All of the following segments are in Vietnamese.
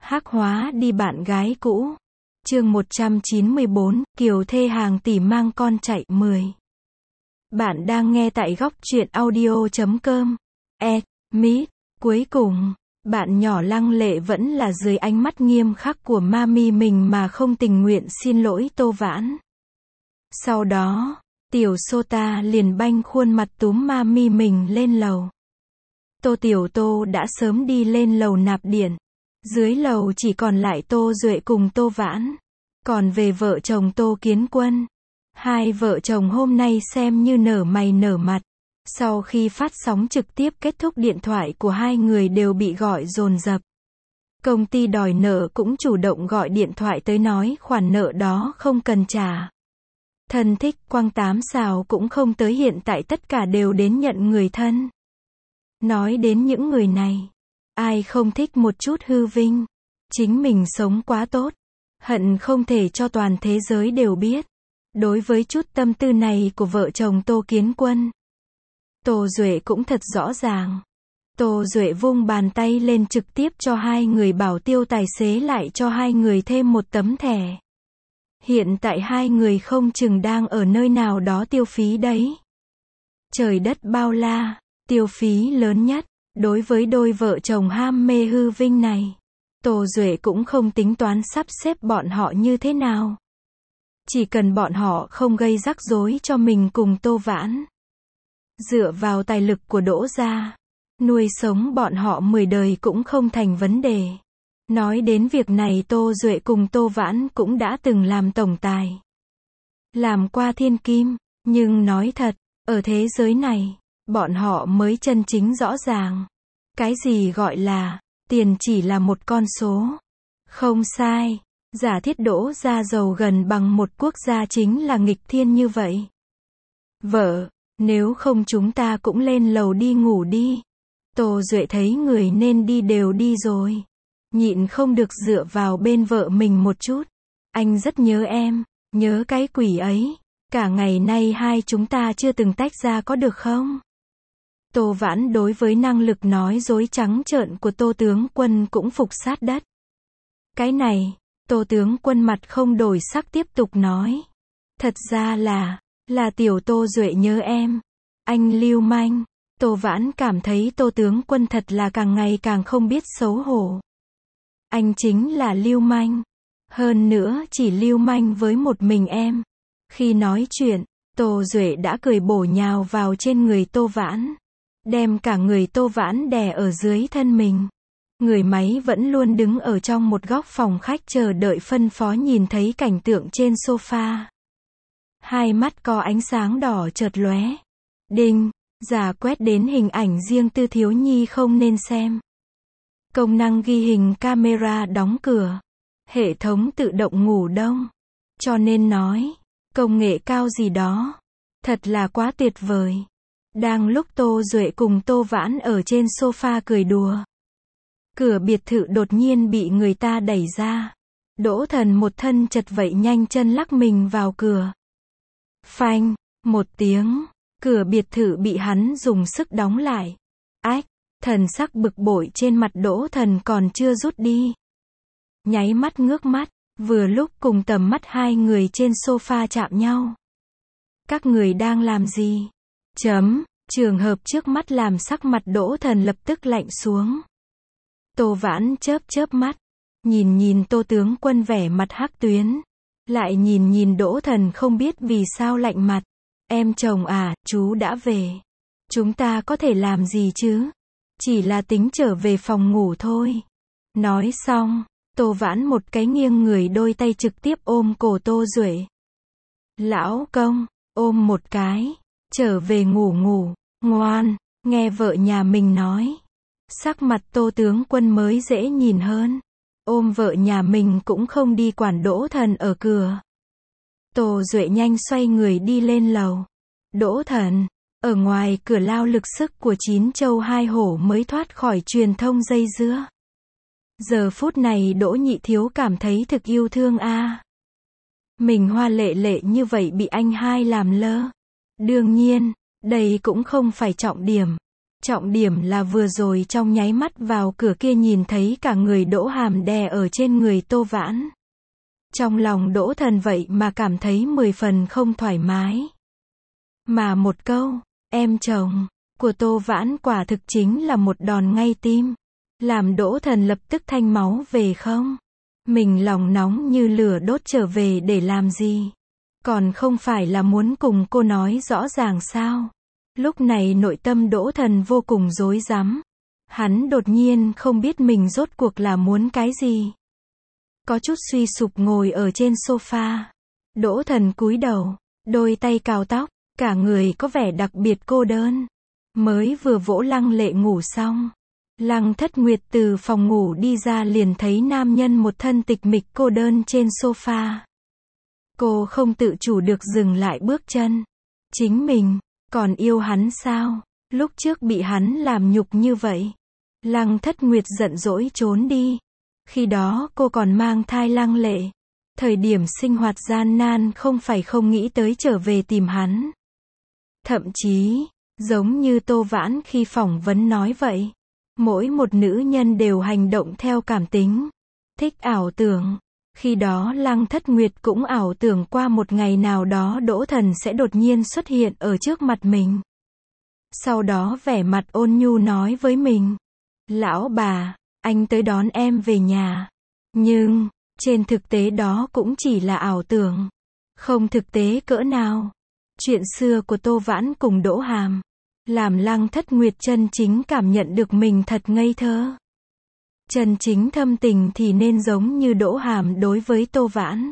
Hắc hóa đi bạn gái cũ. Chương 194, Kiều thê hàng tỷ mang con chạy 10. Bạn đang nghe tại góc truyện audio.com. Mít. Cuối cùng, bạn nhỏ lăng lệ vẫn là dưới ánh mắt nghiêm khắc của mami mình mà không tình nguyện xin lỗi Tô Vãn. Sau đó, tiểu Sota liền banh khuôn mặt túm mami mình lên lầu. Tiểu Tô đã sớm đi lên lầu nạp điện. Dưới lầu chỉ còn lại Tô Duệ cùng Tô Vãn. Còn về vợ chồng Tô Kiến Quân, hai vợ chồng hôm nay xem như nở mày nở mặt. Sau khi phát sóng trực tiếp kết thúc, điện thoại của hai người đều bị gọi dồn dập. Công ty đòi nợ cũng chủ động gọi điện thoại tới nói khoản nợ đó không cần trả. Thân thích Quang Tám Sào cũng không tới, hiện tại tất cả đều đến nhận người thân. Nói đến những người này, ai không thích một chút hư vinh, chính mình sống quá tốt, hận không thể cho toàn thế giới đều biết. Đối với chút tâm tư này của vợ chồng Tô Kiến Quân, Tô Duệ cũng thật rõ ràng. Tô Duệ vung bàn tay lên trực tiếp cho hai người bảo tiêu tài xế lại cho hai người thêm một tấm thẻ. Hiện tại hai người không chừng đang ở nơi nào đó tiêu phí đấy. Trời đất bao la, tiêu phí lớn nhất. Đối với đôi vợ chồng ham mê hư vinh này, Tô Duệ cũng không tính toán sắp xếp bọn họ như thế nào. Chỉ cần bọn họ không gây rắc rối cho mình cùng Tô Vãn. Dựa vào tài lực của Đỗ gia, nuôi sống bọn họ 10 đời cũng không thành vấn đề. Nói đến việc này, Tô Duệ cùng Tô Vãn cũng đã từng làm tổng tài, làm qua thiên kim, nhưng nói thật, ở thế giới này, bọn họ mới chân chính rõ ràng. Cái gì gọi là, tiền chỉ là một con số. Không sai, giả thiết Đỗ gia giàu gần bằng một quốc gia chính là nghịch thiên như vậy. Vợ, nếu không chúng ta cũng lên lầu đi ngủ đi. Tô Duệ thấy người nên đi đều đi rồi. Nhịn không được dựa vào bên vợ mình một chút. Anh rất nhớ em, nhớ cái quỷ ấy. Cả ngày nay hai chúng ta chưa từng tách ra có được không? Tô Vãn đối với năng lực nói dối trắng trợn của Tô tướng quân cũng phục sát đất. Cái này, Tô tướng quân mặt không đổi sắc tiếp tục nói. Thật ra là tiểu Tô Duệ nhớ em. Anh lưu manh. Tô Vãn cảm thấy Tô tướng quân thật là càng ngày càng không biết xấu hổ. Anh chính là lưu manh. Hơn nữa chỉ lưu manh với một mình em. Khi nói chuyện, Tô Duệ đã cười bổ nhào vào trên người Tô Vãn, đem cả người Tô Vãn đè ở dưới thân mình. Người máy vẫn luôn đứng ở trong một góc phòng khách chờ đợi phân phó, nhìn thấy cảnh tượng trên sofa. Hai mắt có ánh sáng đỏ chợt lóe. Đinh, giả quét đến hình ảnh riêng tư thiếu nhi không nên xem. Công năng ghi hình camera đóng cửa. Hệ thống tự động ngủ đông. Cho nên nói, công nghệ cao gì đó. Thật là quá tuyệt vời. Đang lúc Tô Duệ cùng Tô Vãn ở trên sofa cười đùa, cửa biệt thự đột nhiên bị người ta đẩy ra. Đỗ Thần một thân chật vậy nhanh chân lắc mình vào cửa. Phanh, một tiếng, cửa biệt thự bị hắn dùng sức đóng lại. Ách, thần sắc bực bội trên mặt Đỗ Thần còn chưa rút đi. Nháy mắt ngước mắt, vừa lúc cùng tầm mắt hai người trên sofa chạm nhau. Các người đang làm gì? Trường hợp trước mắt làm sắc mặt Đỗ Thần lập tức lạnh xuống. Tô Vãn chớp mắt, nhìn Tô tướng quân vẻ mặt hắc tuyến, lại nhìn Đỗ Thần không biết vì sao lạnh mặt. Em chồng à, chú đã về. Chúng ta có thể làm gì chứ? Chỉ là tính trở về phòng ngủ thôi. Nói xong, Tô Vãn một cái nghiêng người, đôi tay trực tiếp ôm cổ Tô Duệ. Lão công, ôm một cái. Trở về ngủ, ngoan, nghe vợ nhà mình nói. Sắc mặt Tô tướng quân mới dễ nhìn hơn. Ôm vợ nhà mình cũng không đi quản Đỗ Thần ở cửa. Tô Duệ nhanh xoay người đi lên lầu. Đỗ Thần, ở ngoài cửa lao lực sức của 9 châu 2 hổ mới thoát khỏi truyền thông dây dưa. Giờ phút này Đỗ nhị thiếu cảm thấy thực yêu thương a. Mình hoa lệ lệ như vậy bị anh hai làm lơ. Đương nhiên, đây cũng không phải trọng điểm. Trọng điểm là vừa rồi trong nháy mắt vào cửa kia nhìn thấy cả người Đỗ Hàm đè ở trên người Tô Vãn. Trong lòng Đỗ Thần vậy mà cảm thấy 10 phần không thoải mái. Mà một câu, em chồng, của Tô Vãn quả thực chính là một đòn ngay tim. Làm Đỗ Thần lập tức thanh máu về không? Mình lòng nóng như lửa đốt trở về để làm gì? Còn không phải là muốn cùng cô nói rõ ràng sao? Lúc này nội tâm Đỗ Thần vô cùng rối rắm. Hắn đột nhiên không biết mình rốt cuộc là muốn cái gì. Có chút suy sụp ngồi ở trên sofa. Đỗ Thần cúi đầu, đôi tay cào tóc, cả người có vẻ đặc biệt cô đơn. Mới vừa vỗ Lăng Lệ ngủ xong. Lăng Thất Nguyệt từ phòng ngủ đi ra liền thấy nam nhân một thân tịch mịch cô đơn trên sofa. Cô không tự chủ được dừng lại bước chân. Chính mình, còn yêu hắn sao? Lúc trước bị hắn làm nhục như vậy. Lăng Thất Nguyệt giận dỗi trốn đi. Khi đó cô còn mang thai Lăng Lệ. Thời điểm sinh hoạt gian nan không phải không nghĩ tới trở về tìm hắn. Thậm chí, giống như Tô Vãn khi phỏng vấn nói vậy. Mỗi một nữ nhân đều hành động theo cảm tính. Thích ảo tưởng. Khi đó Lăng Thất Nguyệt cũng ảo tưởng qua một ngày nào đó Đỗ Thần sẽ đột nhiên xuất hiện ở trước mặt mình. Sau đó vẻ mặt ôn nhu nói với mình. Lão bà, anh tới đón em về nhà. Nhưng, trên thực tế đó cũng chỉ là ảo tưởng. Không thực tế cỡ nào. Chuyện xưa của Tô Vãn cùng Đỗ Hàm. Làm Lăng Thất Nguyệt chân chính cảm nhận được mình thật ngây thơ. Chân chính thâm tình thì nên giống như Đỗ Hàm đối với Tô Vãn.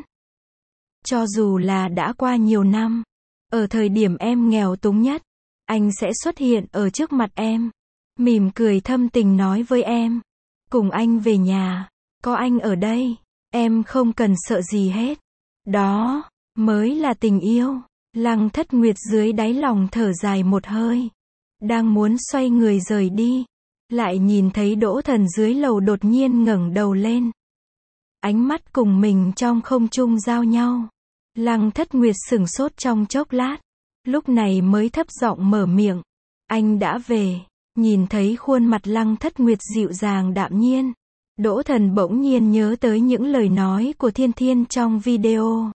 Cho dù là đã qua nhiều năm, ở thời điểm em nghèo túng nhất, anh sẽ xuất hiện ở trước mặt em, mỉm cười thâm tình nói với em, cùng anh về nhà, có anh ở đây, em không cần sợ gì hết. Đó mới là tình yêu. Lăng Thất Nguyệt dưới đáy lòng thở dài một hơi, đang muốn xoay người rời đi, lại nhìn thấy Đỗ Thần dưới lầu đột nhiên ngẩng đầu lên. Ánh mắt cùng mình trong không trung giao nhau. Lăng Thất Nguyệt sửng sốt trong chốc lát, lúc này mới thấp giọng mở miệng. Anh đã về. Nhìn thấy khuôn mặt Lăng Thất Nguyệt dịu dàng đạm nhiên, Đỗ Thần bỗng nhiên nhớ tới những lời nói của Thiên Thiên trong video.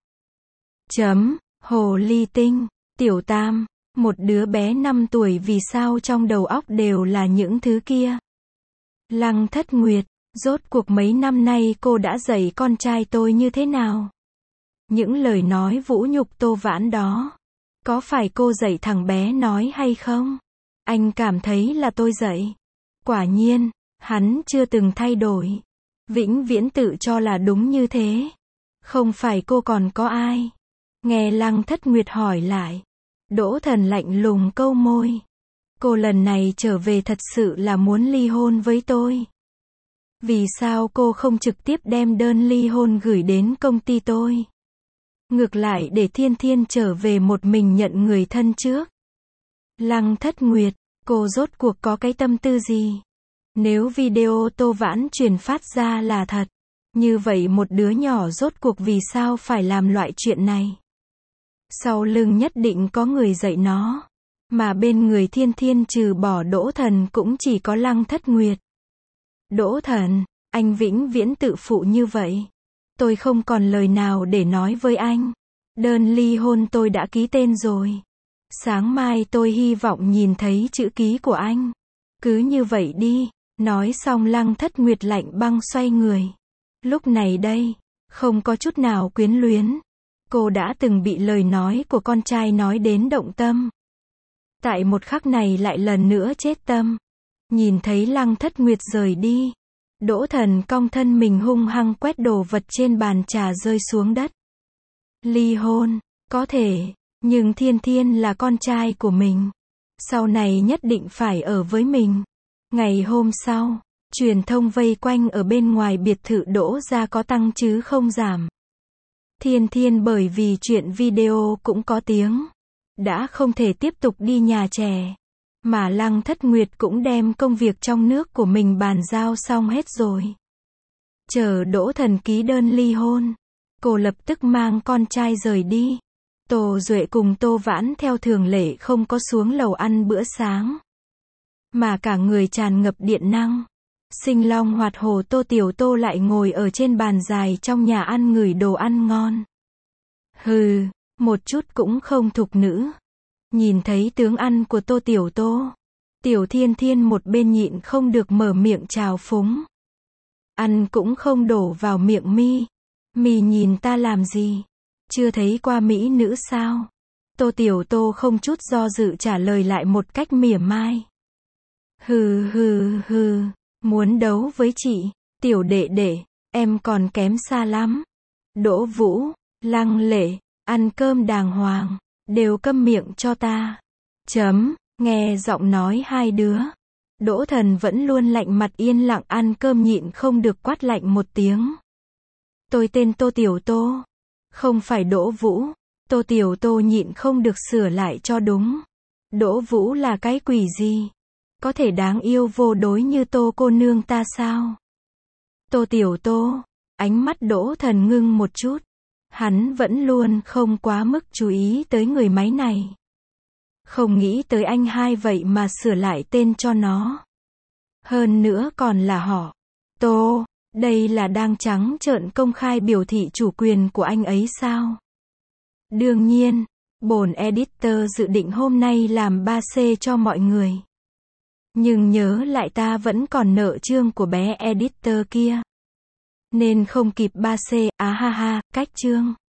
Hồ ly tinh, tiểu tam, một đứa bé 5 tuổi vì sao trong đầu óc đều là những thứ kia. Lăng Thất Nguyệt, rốt cuộc mấy năm nay cô đã dạy con trai tôi như thế nào? Những lời nói vũ nhục Tô Vãn đó, có phải cô dạy thằng bé nói hay không? Anh cảm thấy là tôi dạy. Quả nhiên, hắn chưa từng thay đổi. Vĩnh viễn tự cho là đúng như thế. Không phải cô còn có ai? Nghe Lăng Thất Nguyệt hỏi lại. Đỗ Thần lạnh lùng câu môi. Cô lần này trở về thật sự là muốn ly hôn với tôi. Vì sao cô không trực tiếp đem đơn ly hôn gửi đến công ty tôi? Ngược lại để Thiên Thiên trở về một mình nhận người thân trước. Lăng Thất Nguyệt, cô rốt cuộc có cái tâm tư gì? Nếu video Tô Vãn truyền phát ra là thật, như vậy một đứa nhỏ rốt cuộc vì sao phải làm loại chuyện này? Sau lưng nhất định có người dạy nó. Mà bên người Thiên Thiên trừ bỏ Đỗ Thần cũng chỉ có Lăng Thất Nguyệt. Đỗ Thần, anh vĩnh viễn tự phụ như vậy. Tôi không còn lời nào để nói với anh. Đơn ly hôn tôi đã ký tên rồi. Sáng mai tôi hy vọng nhìn thấy chữ ký của anh. Cứ như vậy đi. Nói xong Lăng Thất Nguyệt lạnh băng xoay người. Lúc này đây, không có chút nào quyến luyến. Cô đã từng bị lời nói của con trai nói đến động tâm. Tại một khắc này lại lần nữa chết tâm. Nhìn thấy Lăng Thất Nguyệt rời đi. Đỗ Thần cong thân mình hung hăng quét đồ vật trên bàn trà rơi xuống đất. Ly hôn, có thể, nhưng Thiên Thiên là con trai của mình. Sau này nhất định phải ở với mình. Ngày hôm sau, truyền thông vây quanh ở bên ngoài biệt thự Đỗ gia có tăng chứ không giảm. Thiên Thiên bởi vì chuyện video cũng có tiếng, đã không thể tiếp tục đi nhà trẻ. Mà Lăng Thất Nguyệt cũng đem công việc trong nước của mình bàn giao xong hết rồi. Chờ Đỗ Thần ký đơn ly hôn, cô lập tức mang con trai rời đi. Tô Duệ cùng Tô Vãn theo thường lệ không có xuống lầu ăn bữa sáng. mà cả người tràn ngập điện năng. Sinh long hoạt hổ Tô Tiểu Tô lại ngồi ở trên bàn dài trong nhà ăn ngửi đồ ăn ngon. Hừ, một chút cũng không thục nữ. Nhìn thấy tướng ăn của Tô Tiểu Tô, Tiểu Thiên Thiên một bên nhịn không được mở miệng trào phúng. Ăn cũng không đổ vào miệng mi. Mi nhìn ta làm gì? Chưa thấy qua mỹ nữ sao? Tô Tiểu Tô không chút do dự trả lời lại một cách mỉa mai. Hừ hừ hừ, muốn đấu với chị, Tiểu đệ đệ, em còn kém xa lắm. Đỗ Vũ, Lăng Lệ, ăn cơm đàng hoàng, đều câm miệng cho ta. Nghe giọng nói hai đứa. Đỗ Thần vẫn luôn lạnh mặt yên lặng ăn cơm nhịn không được quát lạnh một tiếng. Tôi tên Tô Tiểu Tô, không phải Đỗ Vũ. Tô Tiểu Tô nhịn không được sửa lại cho đúng. Đỗ Vũ là cái quỷ gì? Có thể đáng yêu vô đối như Tô cô nương ta sao? Tô Tiểu Tô, ánh mắt Đỗ Thần ngưng một chút. Hắn vẫn luôn không quá mức chú ý tới người máy này. Không nghĩ tới anh hai vậy mà sửa lại tên cho nó. Hơn nữa còn là họ Tô, đây là đang trắng trợn công khai biểu thị chủ quyền của anh ấy sao? Đương nhiên, bổn editor dự định hôm nay làm 3C cho mọi người. Nhưng nhớ lại ta vẫn còn nợ chương của bé editor kia. Nên không kịp 3C, ha ha, cách chương.